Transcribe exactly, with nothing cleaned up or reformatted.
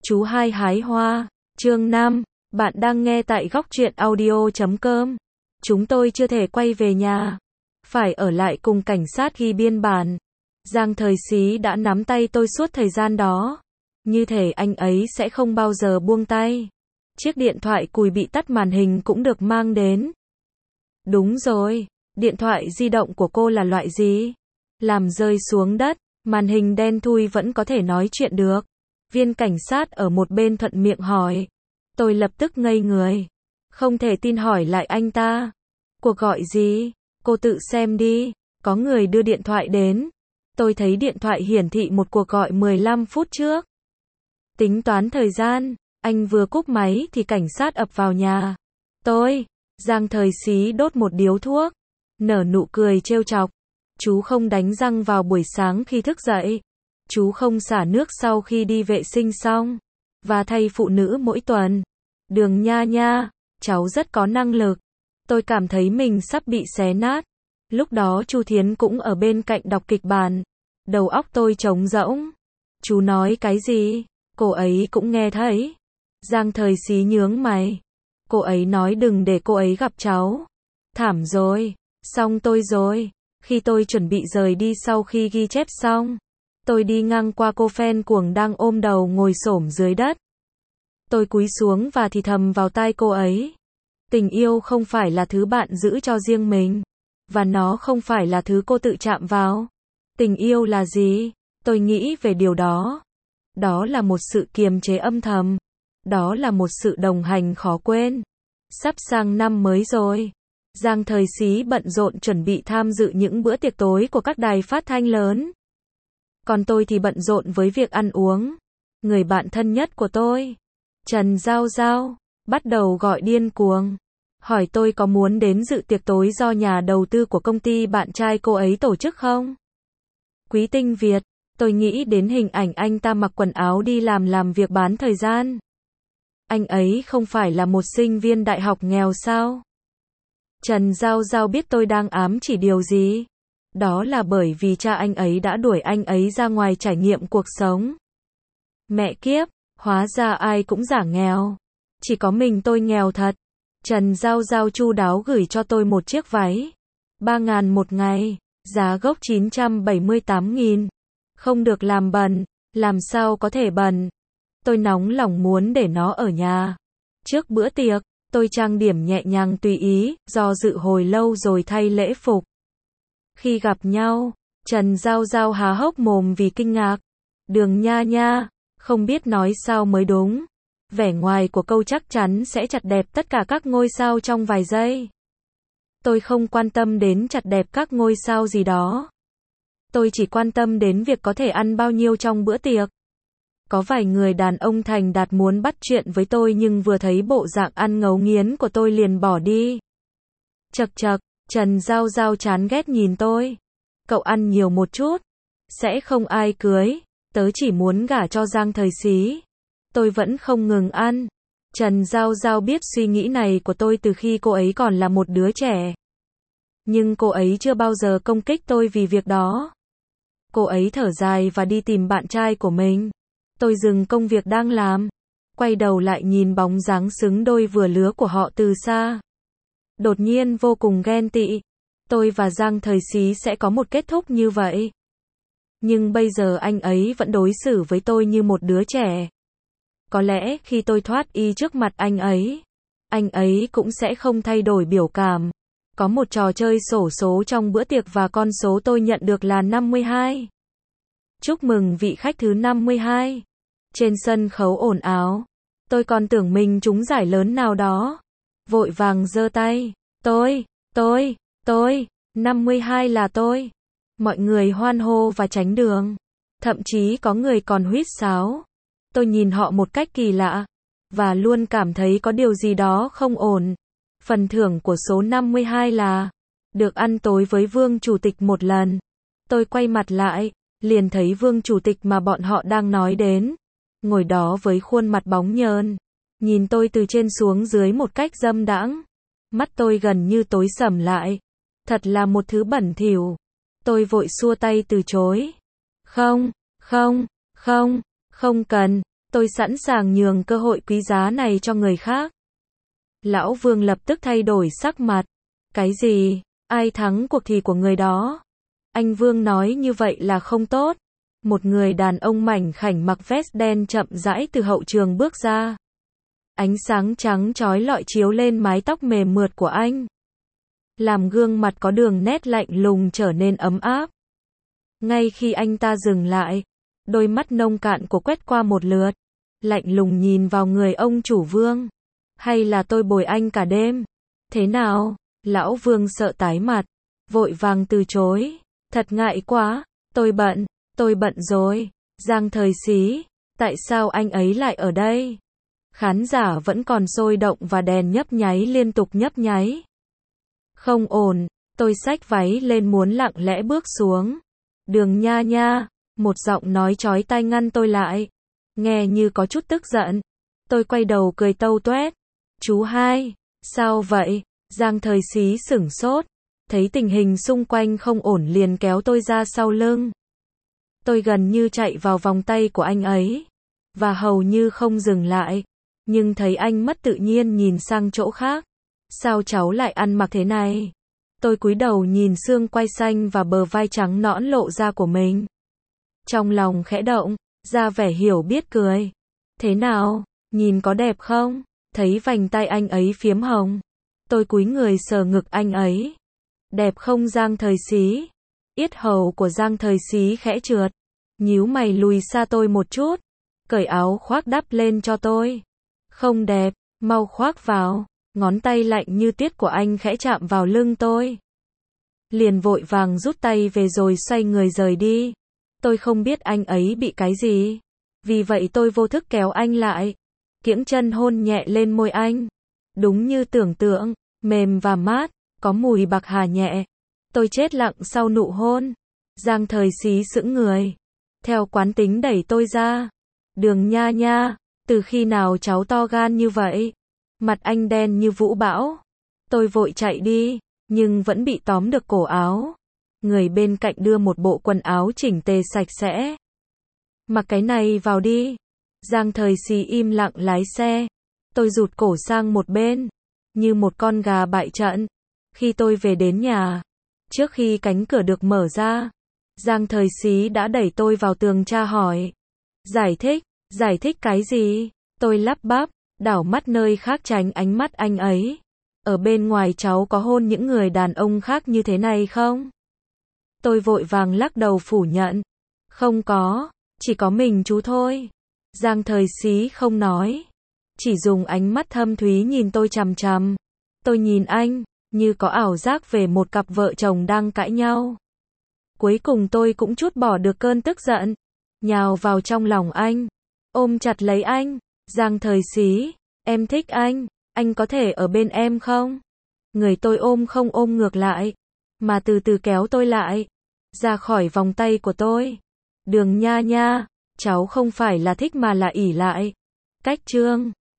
Chú hai hái hoa, chương năm, bạn đang nghe tại góc truyện audio chấm com. Chúng tôi chưa thể quay về nhà, phải ở lại cùng cảnh sát ghi biên bản. Giang Thời Xí đã nắm tay tôi suốt thời gian đó, như thể anh ấy sẽ không bao giờ buông tay. Chiếc điện thoại cùi bị tắt màn hình cũng được mang đến. Đúng rồi, điện thoại di động của cô là loại gì? Làm rơi xuống đất, màn hình đen thui vẫn có thể nói chuyện được. Viên cảnh sát ở một bên thuận miệng hỏi. Tôi lập tức ngây người. Không thể tin hỏi lại anh ta. Cuộc gọi gì? Cô tự xem đi. Có người đưa điện thoại đến. Tôi thấy điện thoại hiển thị một cuộc gọi mười lăm phút trước. Tính toán thời gian, anh vừa cúp máy thì cảnh sát ập vào nhà. Tôi, Giang Thời Xí đốt một điếu thuốc, nở nụ cười trêu chọc. Chú không đánh răng vào buổi sáng khi thức dậy. Chú không xả nước sau khi đi vệ sinh xong. Và thay phụ nữ mỗi tuần. Đường nha nha, cháu rất có năng lực. Tôi cảm thấy mình sắp bị xé nát. Lúc đó Chu Thiến cũng ở bên cạnh đọc kịch bản. Đầu óc tôi trống rỗng. Chú nói cái gì? Cô ấy cũng nghe thấy. Giang Thời Xí nhướng mày. Cô ấy nói đừng để cô ấy gặp cháu. Thảm rồi, xong tôi rồi. Khi tôi chuẩn bị rời đi sau khi ghi chép xong, tôi đi ngang qua cô fan cuồng đang ôm đầu ngồi xổm dưới đất. Tôi cúi xuống và thì thầm vào tai cô ấy. Tình yêu không phải là thứ bạn giữ cho riêng mình. Và nó không phải là thứ cô tự chạm vào. Tình yêu là gì? Tôi nghĩ về điều đó. Đó là một sự kiềm chế âm thầm. Đó là một sự đồng hành khó quên. Sắp sang năm mới rồi. Giang Thời Xí bận rộn chuẩn bị tham dự những bữa tiệc tối của các đài phát thanh lớn. Còn tôi thì bận rộn với việc ăn uống. Người bạn thân nhất của tôi, Trần Giao Giao, bắt đầu gọi điên cuồng. Hỏi tôi có muốn đến dự tiệc tối do nhà đầu tư của công ty bạn trai cô ấy tổ chức không? Quý Tinh Việt, tôi nghĩ đến hình ảnh anh ta mặc quần áo đi làm làm việc bán thời gian. Anh ấy không phải là một sinh viên đại học nghèo sao? Trần Giao Giao biết tôi đang ám chỉ điều gì. Đó là bởi vì cha anh ấy đã đuổi anh ấy ra ngoài trải nghiệm cuộc sống. Mẹ kiếp, hóa ra ai cũng giả nghèo. Chỉ có mình tôi nghèo thật. Trần Giao Giao chu đáo gửi cho tôi một chiếc váy. ba ngàn một ngày, giá gốc chín trăm bảy mươi tám nghìn. Không được làm bẩn, làm sao có thể bẩn. Tôi nóng lòng muốn để nó ở nhà. Trước bữa tiệc, tôi trang điểm nhẹ nhàng tùy ý, do dự hồi lâu rồi thay lễ phục. Khi gặp nhau, Trần Giao Giao há hốc mồm vì kinh ngạc. Đường nha nha, không biết nói sao mới đúng. Vẻ ngoài của câu chắc chắn sẽ chặt đẹp tất cả các ngôi sao trong vài giây. Tôi không quan tâm đến chặt đẹp các ngôi sao gì đó. Tôi chỉ quan tâm đến việc có thể ăn bao nhiêu trong bữa tiệc. Có vài người đàn ông thành đạt muốn bắt chuyện với tôi nhưng vừa thấy bộ dạng ăn ngấu nghiến của tôi liền bỏ đi. Chậc chậc, Trần Giao Giao chán ghét nhìn tôi. Cậu ăn nhiều một chút. Sẽ không ai cưới. Tớ chỉ muốn gả cho Giang Thời Xí. Tôi vẫn không ngừng ăn. Trần Giao Giao biết suy nghĩ này của tôi từ khi cô ấy còn là một đứa trẻ. Nhưng cô ấy chưa bao giờ công kích tôi vì việc đó. Cô ấy thở dài và đi tìm bạn trai của mình. Tôi dừng công việc đang làm. Quay đầu lại nhìn bóng dáng xứng đôi vừa lứa của họ từ xa. Đột nhiên vô cùng ghen tị. Tôi và Giang Thời Xí sẽ có một kết thúc như vậy. Nhưng bây giờ anh ấy vẫn đối xử với tôi như một đứa trẻ. Có lẽ khi tôi thoát y trước mặt anh ấy, anh ấy cũng sẽ không thay đổi biểu cảm. Có một trò chơi xổ số trong bữa tiệc và con số tôi nhận được là năm mươi hai. Chúc mừng vị khách thứ năm mươi hai. Trên sân khấu ồn ào. Tôi còn tưởng mình trúng giải lớn nào đó. Vội vàng giơ tay. Tôi, tôi, tôi, năm mươi hai là tôi. Mọi người hoan hô và tránh đường. Thậm chí có người còn huýt sáo. Tôi nhìn họ một cách kỳ lạ. Và luôn cảm thấy có điều gì đó không ổn. Phần thưởng của số năm mươi hai là được ăn tối với Vương Chủ tịch một lần. Tôi quay mặt lại, liền thấy Vương Chủ tịch mà bọn họ đang nói đến. Ngồi đó với khuôn mặt bóng nhờn. Nhìn tôi từ trên xuống dưới một cách dâm đãng. Mắt tôi gần như tối sầm lại. Thật là một thứ bẩn thỉu. Tôi vội xua tay từ chối. Không, không, không, không cần. Tôi sẵn sàng nhường cơ hội quý giá này cho người khác. Lão Vương lập tức thay đổi sắc mặt. Cái gì? Ai thắng cuộc thì của người đó. Anh Vương nói như vậy là không tốt. Một người đàn ông mảnh khảnh mặc vest đen chậm rãi từ hậu trường bước ra. Ánh sáng trắng chói lọi chiếu lên mái tóc mềm mượt của anh, làm gương mặt có đường nét lạnh lùng trở nên ấm áp. Ngay khi anh ta dừng lại, đôi mắt nông cạn của quét qua một lượt, lạnh lùng nhìn vào người ông chủ Vương. Hay là tôi bồi anh cả đêm? Thế nào? Lão Vương sợ tái mặt, vội vàng từ chối. Thật ngại quá, tôi bận, tôi bận rồi. Giang Thời Xí, tại sao anh ấy lại ở đây? Khán giả vẫn còn sôi động và đèn nhấp nháy liên tục nhấp nháy. Không ổn, tôi xách váy lên muốn lặng lẽ bước xuống. Đường Nha Nha, một giọng nói chói tai ngăn tôi lại. Nghe như có chút tức giận. Tôi quay đầu cười tâu tuét. Chú hai, sao vậy? Giang Thời Xí sửng sốt, thấy tình hình xung quanh không ổn liền kéo tôi ra sau lưng. Tôi gần như chạy vào vòng tay của anh ấy, và hầu như không dừng lại, nhưng thấy anh mất tự nhiên nhìn sang chỗ khác. Sao cháu lại ăn mặc thế này? Tôi cúi đầu nhìn xương quai xanh và bờ vai trắng nõn lộ ra của mình. Trong lòng khẽ động, ra vẻ hiểu biết cười. Thế nào, nhìn có đẹp không? Thấy vành tay anh ấy phiếm hồng. Tôi cúi người sờ ngực anh ấy. Đẹp không Giang Thời Xí? Yết hầu của Giang Thời Xí khẽ trượt, nhíu mày lùi xa tôi một chút, cởi áo khoác đắp lên cho tôi. Không đẹp, mau khoác vào. Ngón tay lạnh như tiết của anh khẽ chạm vào lưng tôi. Liền vội vàng rút tay về rồi xoay người rời đi. Tôi không biết anh ấy bị cái gì, vì vậy tôi vô thức kéo anh lại, kiễng chân hôn nhẹ lên môi anh. Đúng như tưởng tượng, mềm và mát, có mùi bạc hà nhẹ. Tôi chết lặng sau nụ hôn. Giang Thời Xí sững người, theo quán tính đẩy tôi ra. Đường Nha Nha, từ khi nào cháu to gan như vậy? Mặt anh đen như vũ bão. Tôi vội chạy đi, nhưng vẫn bị tóm được cổ áo. Người bên cạnh đưa một bộ quần áo chỉnh tề sạch sẽ. Mặc cái này vào đi. Giang Thời Xí im lặng lái xe. Tôi rụt cổ sang một bên, như một con gà bại trận. Khi tôi về đến nhà, trước khi cánh cửa được mở ra, Giang Thời Xí đã đẩy tôi vào tường tra hỏi. Giải thích, giải thích cái gì? Tôi lắp bắp, đảo mắt nơi khác tránh ánh mắt anh ấy. Ở bên ngoài cháu có hôn những người đàn ông khác như thế này không? Tôi vội vàng lắc đầu phủ nhận. Không có, chỉ có mình chú thôi. Giang Thời Xí không nói, chỉ dùng ánh mắt thâm thúy nhìn tôi chằm chằm. Tôi nhìn anh, như có ảo giác về một cặp vợ chồng đang cãi nhau. Cuối cùng tôi cũng trút bỏ được cơn tức giận, nhào vào trong lòng anh, ôm chặt lấy anh. Giang Thời Xí, em thích anh, anh có thể ở bên em không? Người tôi ôm không ôm ngược lại, mà từ từ kéo tôi lại, ra khỏi vòng tay của tôi. Đường Nha Nha, cháu không phải là thích mà là ỷ lại. Cách chương